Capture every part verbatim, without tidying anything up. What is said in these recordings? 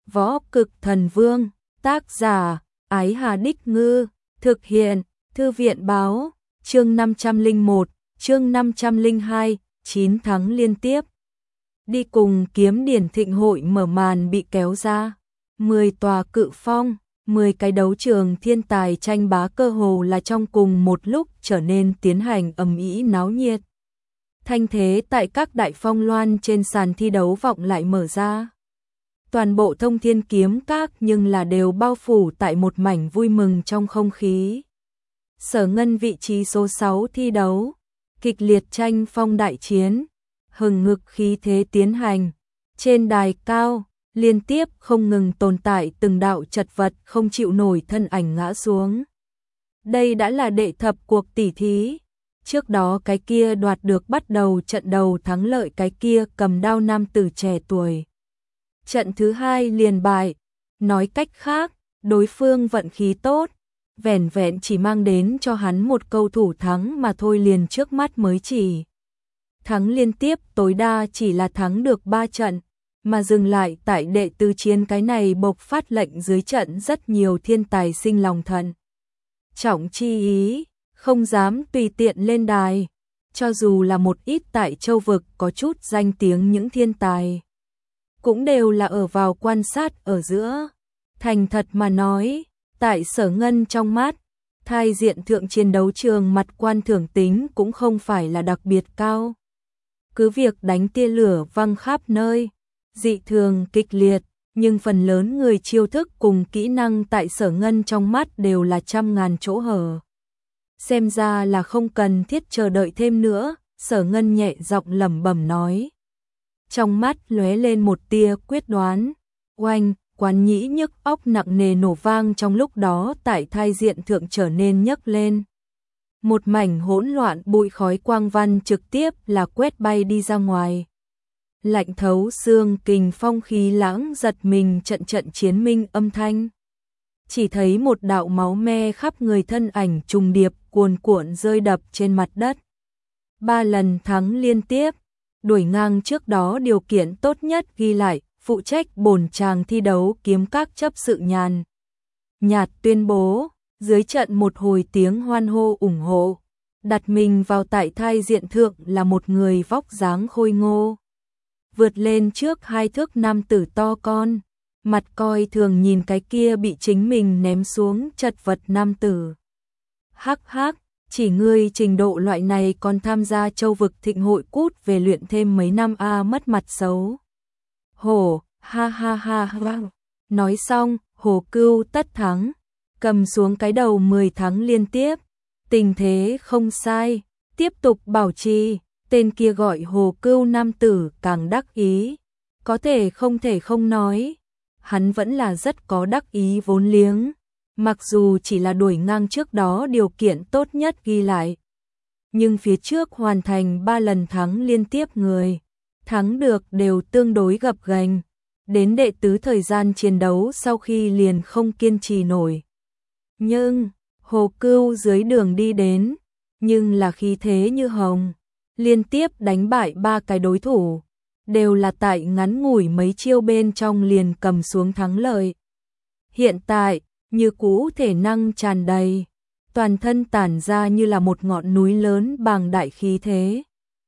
Võ Cực Thần Vương, tác giả, Ái Hà Đích Ngư, thực hiện, Thư viện báo, chương năm trăm lẻ một, chương năm trăm lẻ hai, chín tháng liên tiếp. Đi cùng Kiếm Điển Thịnh hội mở màn bị kéo ra, mười tòa cự phong, mười cái đấu trường thiên tài tranh bá cơ hồ là trong cùng một lúc trở nên tiến hành ầm ĩ náo nhiệt. Thanh thế tại các đại phong loan trên sàn thi đấu vọng lại mở ra. Toàn bộ Thông Thiên Kiếm Các nhưng là đều bao phủ tại một mảnh vui mừng trong không khí. Sở Ngân vị trí số sáu thi đấu, kịch liệt tranh phong đại chiến, hừng hực khí thế tiến hành. Trên đài cao, liên tiếp không ngừng tồn tại từng đạo chật vật không chịu nổi thân ảnh ngã xuống. Đây đã là đệ thập cuộc tỉ thí. Trước đó cái kia đoạt được bắt đầu trận đầu thắng lợi cái kia cầm đao nam tử trẻ tuổi. Trận thứ hai liền bại, nói cách khác, đối phương vận khí tốt, vẻn vẹn chỉ mang đến cho hắn một câu thủ thắng mà thôi, liền trước mắt mới chỉ thắng liên tiếp tối đa chỉ là thắng được ba trận, mà dừng lại tại đệ tứ chiến cái này bộc phát lệnh dưới trận rất nhiều thiên tài sinh lòng thận trọng chi ý, không dám tùy tiện lên đài, cho dù là một ít tại châu vực có chút danh tiếng những thiên tài cũng đều là ở vào quan sát ở giữa. Thành thật mà nói, tại Sở Ngân trong mắt, thai diện thượng chiến đấu trường mặt quan thưởng tính cũng không phải là đặc biệt cao. Cứ việc đánh tia lửa văng khắp nơi, dị thường kịch liệt, nhưng phần lớn người chiêu thức cùng kỹ năng tại Sở Ngân trong mắt đều là trăm ngàn chỗ hở. Xem ra là không cần thiết chờ đợi thêm nữa, Sở Ngân nhẹ giọng lẩm bẩm nói. Trong mắt lóe lên một tia quyết đoán, oanh, quán nhĩ nhức óc nặng nề nổ vang trong lúc đó tại thai diện thượng trở nên nhấc lên. Một mảnh hỗn loạn bụi khói quang văn trực tiếp là quét bay đi ra ngoài. Lạnh thấu xương kình phong khí lãng giật mình trận trận chiến minh âm thanh. Chỉ thấy một đạo máu me khắp người thân ảnh trùng điệp cuồn cuộn rơi đập trên mặt đất. Ba lần thắng liên tiếp, đuổi ngang trước đó điều kiện tốt nhất ghi lại, phụ trách bổn tràng thi đấu kiếm các chấp sự nhàn nhạt tuyên bố, dưới trận một hồi tiếng hoan hô ủng hộ, đặt mình vào tại thai diện thượng là một người vóc dáng khôi ngô, vượt lên trước hai thước nam tử to con, mặt coi thường nhìn cái kia bị chính mình ném xuống chật vật nam tử. Hắc hắc, chỉ ngươi trình độ loại này còn tham gia châu vực thịnh hội cút về luyện thêm mấy năm a mất mặt xấu. Hổ, ha ha ha ha. Nói xong, Hồ Cưu tất thắng, cầm xuống cái đầu mười tháng liên tiếp. Tình thế không sai, tiếp tục bảo trì, tên kia gọi Hồ Cưu nam tử càng đắc ý. Có thể không thể không nói, hắn vẫn là rất có đắc ý vốn liếng. Mặc dù chỉ là đuổi ngang trước đó điều kiện tốt nhất ghi lại, nhưng phía trước hoàn thành ba lần thắng liên tiếp người, thắng được đều tương đối gập ghềnh, đến đệ tứ thời gian chiến đấu sau khi liền không kiên trì nổi. Nhưng, Hồ Cưu dưới đường đi đến, nhưng là khí thế như hồng, liên tiếp đánh bại ba cái đối thủ, đều là tại ngắn ngủi mấy chiêu bên trong liền cầm xuống thắng lợi. Hiện tại, như cũ thể năng tràn đầy, toàn thân tản ra như là một ngọn núi lớn bàng đại khí thế.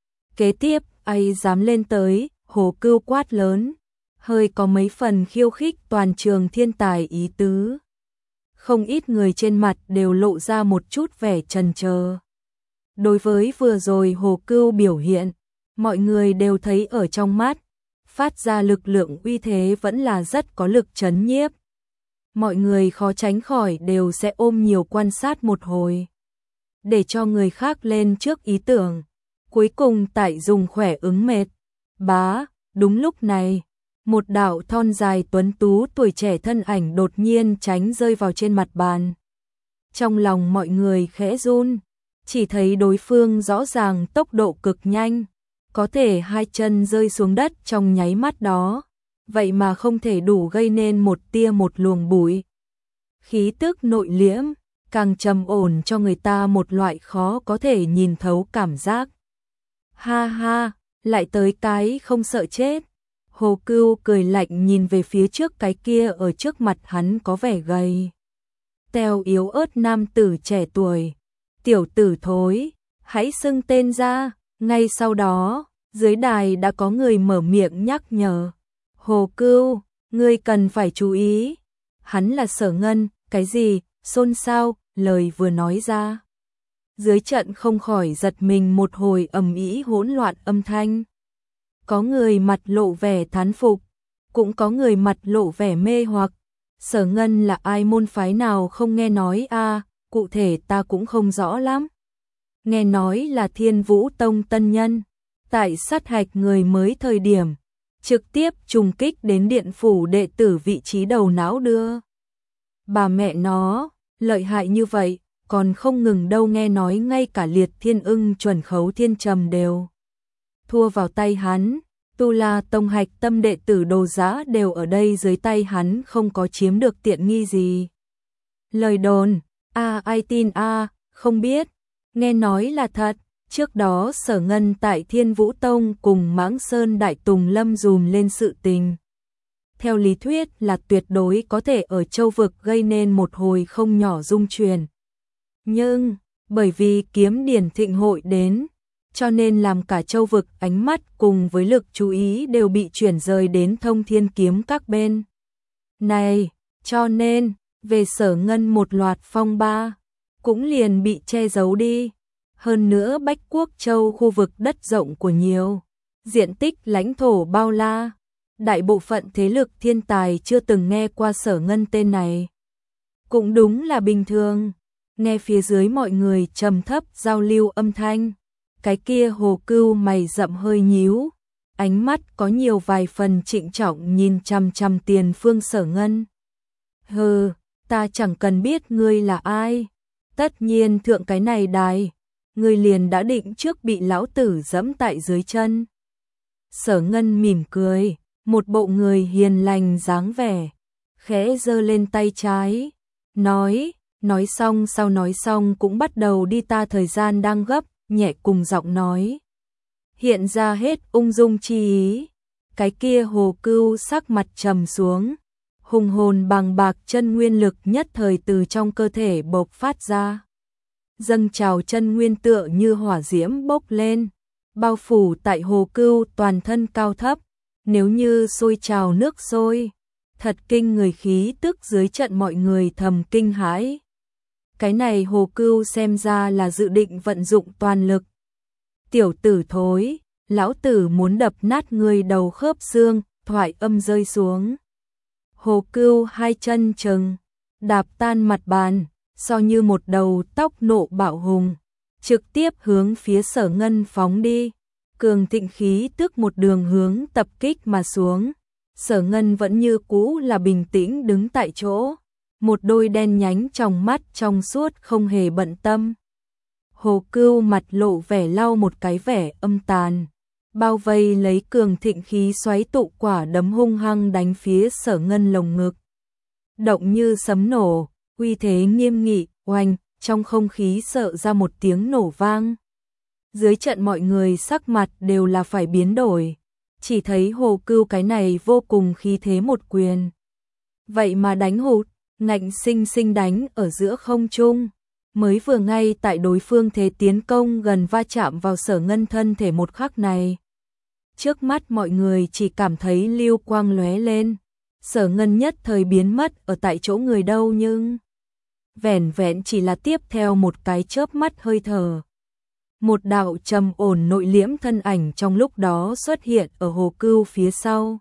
Kế tiếp, ai dám lên tới, Hồ Cưu quát lớn, hơi có mấy phần khiêu khích toàn trường thiên tài ý tứ. Không ít người trên mặt đều lộ ra một chút vẻ chần chờ. Đối với vừa rồi Hồ Cưu biểu hiện, mọi người đều thấy ở trong mắt, phát ra lực lượng uy thế vẫn là rất có lực chấn nhiếp. Mọi người khó tránh khỏi đều sẽ ôm nhiều quan sát một hồi, để cho người khác lên trước ý tưởng, cuối cùng tại dùng khỏe ứng mệt. Bá, đúng lúc này, một đạo thon dài tuấn tú tuổi trẻ thân ảnh đột nhiên tránh rơi vào trên mặt bàn. Trong lòng mọi người khẽ run, chỉ thấy đối phương rõ ràng tốc độ cực nhanh, có thể hai chân rơi xuống đất trong nháy mắt đó. Vậy mà không thể đủ gây nên một tia một luồng bụi. Khí tức nội liễm, càng trầm ổn cho người ta một loại khó có thể nhìn thấu cảm giác. Ha ha, lại tới cái không sợ chết. Hồ Cưu cười lạnh nhìn về phía trước cái kia ở trước mặt hắn có vẻ gầy teo yếu ớt nam tử trẻ tuổi. Tiểu tử thối, hãy xưng tên ra. Ngay sau đó, dưới đài đã có người mở miệng nhắc nhở. Hồ Cưu, ngươi cần phải chú ý. Hắn là Sở Ngân, cái gì, xôn xao, lời vừa nói ra. Dưới trận không khỏi giật mình một hồi ầm ĩ hỗn loạn âm thanh. Có người mặt lộ vẻ thán phục, cũng có người mặt lộ vẻ mê hoặc. Sở Ngân là ai, môn phái nào không nghe nói a, à, cụ thể ta cũng không rõ lắm. Nghe nói là Thiên Vũ Tông tân nhân, tại sát hạch người mới thời điểm, trực tiếp trùng kích đến điện phủ đệ tử vị trí đầu não đưa. Bà mẹ nó, lợi hại như vậy, còn không ngừng đâu, nghe nói ngay cả Liệt Thiên Ưng chuẩn khấu thiên trầm đều thua vào tay hắn. Tu La Tông hạch tâm đệ tử đồ giá đều ở đây, dưới tay hắn không có chiếm được tiện nghi gì. Lời đồn, a à, ai tin a, à, không biết, nghe nói là thật. Trước đó Sở Ngân tại Thiên Vũ Tông cùng Mãng Sơn Đại Tùng Lâm dùm lên sự tình. Theo lý thuyết là tuyệt đối có thể ở châu vực gây nên một hồi không nhỏ rung truyền. Nhưng, bởi vì kiếm điển thịnh hội đến, cho nên làm cả châu vực ánh mắt cùng với lực chú ý đều bị chuyển rời đến Thông Thiên kiếm các bên. Này, cho nên, về Sở Ngân một loạt phong ba, cũng liền bị che giấu đi. Hơn nữa Bách Quốc Châu khu vực đất rộng của nhiều, diện tích lãnh thổ bao la, đại bộ phận thế lực thiên tài chưa từng nghe qua Sở Ngân tên này. Cũng đúng là bình thường, nghe phía dưới mọi người trầm thấp giao lưu âm thanh. Cái kia Hồ Cưu mày rậm hơi nhíu, ánh mắt có nhiều vài phần trịnh trọng nhìn chằm chằm tiền phương Sở Ngân. Hừ, ta chẳng cần biết ngươi là ai. Tất nhiên thượng cái này đài, ngươi liền đã định trước bị lão tử dẫm tại dưới chân. Sở Ngân mỉm cười, một bộ người hiền lành dáng vẻ, khẽ giơ lên tay trái, nói, nói xong sau nói xong cũng bắt đầu đi, ta thời gian đang gấp, nhẹ cùng giọng nói. Hiện ra hết ung dung chi ý, cái kia Hồ Cưu sắc mặt trầm xuống, hùng hồn bằng bạc chân nguyên lực nhất thời từ trong cơ thể bộc phát ra. Dâng trào chân nguyên tựa như hỏa diễm bốc lên, bao phủ tại Hồ Cưu toàn thân cao thấp, nếu như sôi trào nước sôi, thật kinh người, khí tức dưới trận mọi người thầm kinh hãi. Cái này Hồ Cưu xem ra là dự định vận dụng toàn lực. Tiểu tử thối, lão tử muốn đập nát người đầu khớp xương, thoại âm rơi xuống. Hồ Cưu hai chân chừng, đạp tan mặt bàn, so như một đầu tóc nộ bạo hùng, trực tiếp hướng phía Sở Ngân phóng đi. Cường thịnh khí tức một đường hướng tập kích mà xuống. Sở Ngân vẫn như cũ là bình tĩnh đứng tại chỗ, một đôi đen nhánh trong mắt trong suốt không hề bận tâm. Hồ Cưu mặt lộ vẻ lau một cái vẻ âm tàn, bao vây lấy cường thịnh khí xoáy tụ quả đấm hung hăng đánh phía Sở Ngân lồng ngực. Động như sấm nổ, uy thế nghiêm nghị, oanh, trong không khí sợ ra một tiếng nổ vang. Dưới trận mọi người sắc mặt đều là phải biến đổi, chỉ thấy Hồ Cưu cái này vô cùng khí thế một quyền. Vậy mà đánh hụt, ngạnh sinh sinh đánh ở giữa không trung, mới vừa ngay tại đối phương thế tiến công gần va chạm vào Sở Ngân thân thể một khắc này. Trước mắt mọi người chỉ cảm thấy lưu quang lóe lên, Sở Ngân nhất thời biến mất ở tại chỗ người đâu, nhưng vẻn vẹn chỉ là tiếp theo một cái chớp mắt hơi thở. Một đạo trầm ổn nội liễm thân ảnh trong lúc đó xuất hiện ở Hồ Cưu phía sau.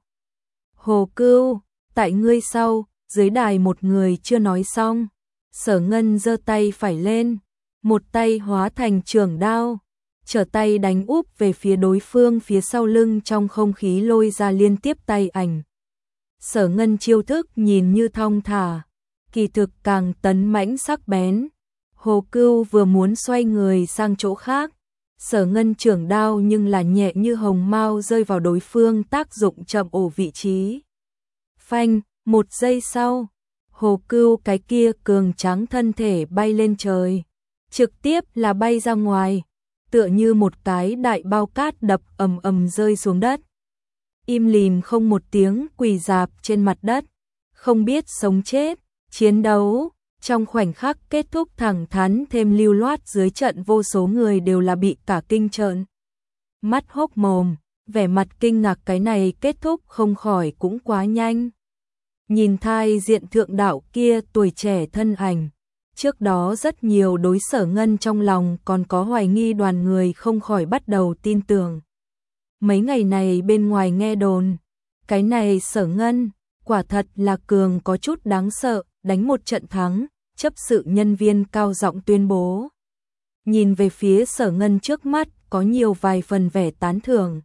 Hồ Cưu, tại ngươi sau, dưới đài một người chưa nói xong. Sở Ngân giơ tay phải lên, một tay hóa thành trường đao, trở tay đánh úp về phía đối phương phía sau lưng, trong không khí lôi ra liên tiếp tay ảnh. Sở Ngân chiêu thức nhìn như thong thả, kỳ thực càng tấn mãnh sắc bén. Hồ Cưu vừa muốn xoay người sang chỗ khác, Sở Ngân trường đao nhưng là nhẹ như hồng mao rơi vào đối phương tác dụng chậm ổ vị trí. Phanh, một giây sau, Hồ Cưu cái kia cường tráng thân thể bay lên trời, trực tiếp là bay ra ngoài, tựa như một cái đại bao cát đập ầm ầm rơi xuống đất. im lìm không một tiếng quỳ rạp trên mặt đất, không biết sống chết, chiến đấu trong khoảnh khắc kết thúc thẳng thắn thêm lưu loát, dưới trận vô số người đều là bị cả kinh trợn mắt hốc mồm, vẻ mặt kinh ngạc, cái này kết thúc không khỏi cũng quá nhanh. Nhìn thai diện thượng đạo kia tuổi trẻ thân ảnh, trước đó rất nhiều đối Sở Ngân trong lòng còn có hoài nghi, đoàn người không khỏi bắt đầu tin tưởng. Mấy ngày này bên ngoài nghe đồn, cái này Sở Ngân quả thật là cường có chút đáng sợ, đánh một trận thắng, chấp sự nhân viên cao giọng tuyên bố. Nhìn về phía Sở Ngân trước mắt, có nhiều vài phần vẻ tán thưởng.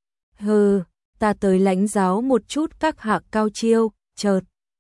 Hừ, ta tới lãnh giáo một chút các hạ cao chiêu. Chợt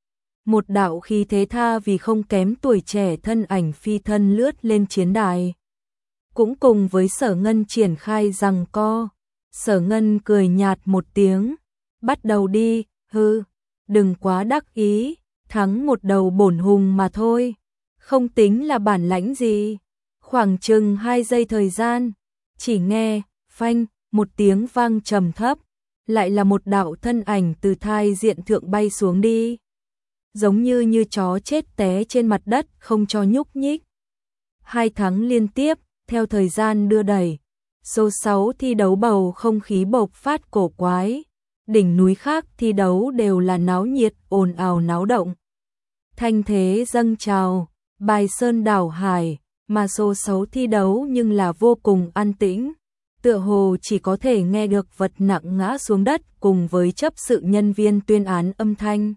một đạo khí thế tha vì không kém tuổi trẻ thân ảnh phi thân lướt lên chiến đài, cũng cùng với Sở Ngân triển khai giằng co. Sở Ngân cười nhạt một tiếng, bắt đầu đi. Hừ, đừng quá đắc ý, thắng một đầu bổn hùng mà thôi, không tính là bản lãnh gì. Khoảng chừng hai giây thời gian, chỉ nghe phanh một tiếng vang trầm thấp, lại là một đạo thân ảnh từ thai diện thượng bay xuống đi, giống như như chó chết té trên mặt đất không cho nhúc nhích. Hai tháng liên tiếp, theo thời gian đưa đẩy, số sáu thi đấu bầu không khí bộc phát cổ quái, đỉnh núi khác thi đấu đều là náo nhiệt, ồn ào náo động, thanh thế dâng trào, bài sơn đảo hải, mà số sáu thi đấu nhưng là vô cùng an tĩnh, tựa hồ chỉ có thể nghe được vật nặng ngã xuống đất cùng với chấp sự nhân viên tuyên án âm thanh.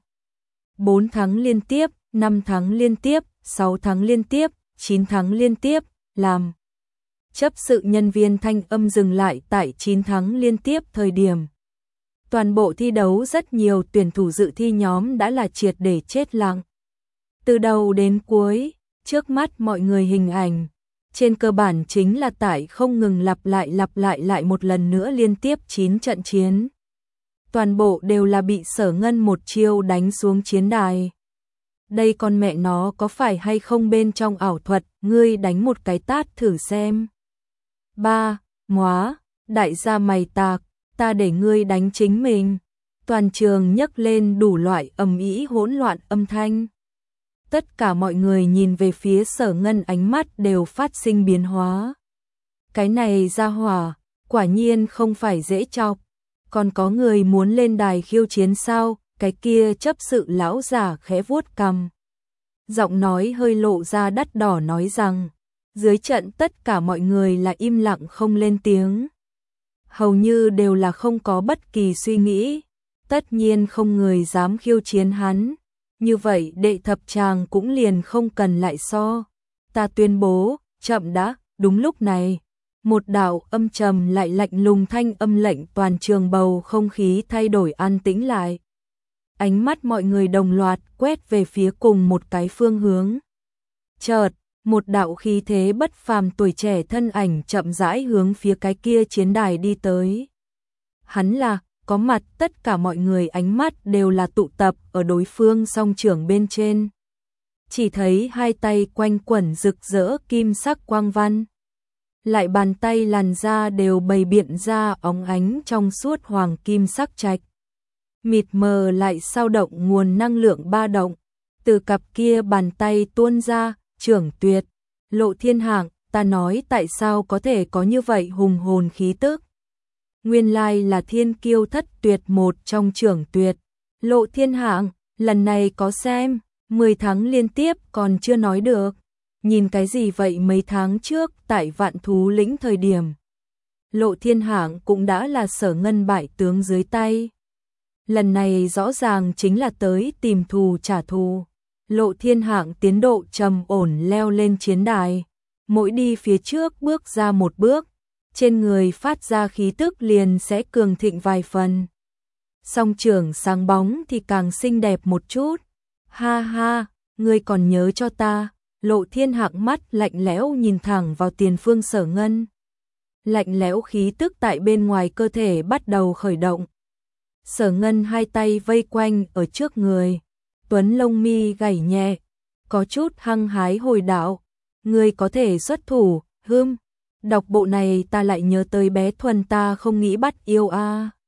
bốn tháng liên tiếp, năm tháng liên tiếp, sáu tháng liên tiếp, chín tháng liên tiếp, làm chấp sự nhân viên thanh âm dừng lại tại chín tháng liên tiếp thời điểm. Toàn bộ thi đấu rất nhiều tuyển thủ dự thi nhóm đã là triệt để chết lặng. Từ đầu đến cuối, trước mắt mọi người hình ảnh, trên cơ bản chính là tại không ngừng lặp lại lặp lại lại một lần nữa liên tiếp chín trận chiến. Toàn bộ đều là bị Sở Ngân một chiêu đánh xuống chiến đài. Đây con mẹ nó có phải hay không bên trong ảo thuật, ngươi đánh một cái tát thử xem. Ba, móa, đại gia mày tạc, ta để ngươi đánh chính mình. Toàn trường nhấc lên đủ loại ầm ĩ hỗn loạn âm thanh. Tất cả mọi người nhìn về phía Sở Ngân, ánh mắt đều phát sinh biến hóa. Cái này ra hỏa, quả nhiên không phải dễ chọc. Còn có người muốn lên đài khiêu chiến sao? Cái kia chấp sự lão giả khẽ vuốt cằm, giọng nói hơi lộ ra đắt đỏ nói rằng, dưới trận tất cả mọi người là im lặng không lên tiếng. Hầu như đều là không có bất kỳ suy nghĩ, tất nhiên không người dám khiêu chiến hắn. Như vậy đệ thập tràng cũng liền không cần lại so. Ta tuyên bố, chậm đã. Đúng lúc này, một đạo âm trầm lại lạnh lùng thanh âm lệnh toàn trường bầu không khí thay đổi an tĩnh lại. Ánh mắt mọi người đồng loạt quét về phía cùng một cái phương hướng. Chợt, một đạo khí thế bất phàm tuổi trẻ thân ảnh chậm rãi hướng phía cái kia chiến đài đi tới. Hắn là, có mặt tất cả mọi người ánh mắt đều là tụ tập ở đối phương song trưởng bên trên. Chỉ thấy hai tay quanh quẩn rực rỡ kim sắc quang văn. Lại bàn tay làn da đều bày biện ra óng ánh trong suốt hoàng kim sắc trạch. Mịt mờ lại sao động nguồn năng lượng ba động. Từ cặp kia bàn tay tuôn ra, trưởng tuyệt, Lộ Thiên Hạng, ta nói tại sao có thể có như vậy hùng hồn khí tức. Nguyên lai là thiên kiêu thất tuyệt một trong trưởng tuyệt. Lộ Thiên Hạng, lần này có xem, mười tháng liên tiếp còn chưa nói được. Nhìn cái gì vậy, mấy tháng trước tại Vạn Thú Lĩnh thời điểm. Lộ Thiên Hạng cũng đã là Sở Ngân bại tướng dưới tay. Lần này rõ ràng chính là tới tìm thù trả thù. Lộ Thiên Hạng tiến độ trầm ổn leo lên chiến đài. Mỗi đi phía trước bước ra một bước, trên người phát ra khí tức liền sẽ cường thịnh vài phần. Song trưởng sáng bóng thì càng xinh đẹp một chút. Ha ha, ngươi còn nhớ cho ta. Lộ Thiên Hạng mắt lạnh lẽo nhìn thẳng vào tiền phương Sở Ngân. Lạnh lẽo khí tức tại bên ngoài cơ thể bắt đầu khởi động. Sở Ngân hai tay vây quanh ở trước người. Tuấn lông mi gảy nhẹ, có chút hăng hái hồi đạo. Ngươi có thể xuất thủ, hưm. Đọc bộ này ta lại nhớ tới bé Thuần, ta không nghĩ bắt yêu a. À.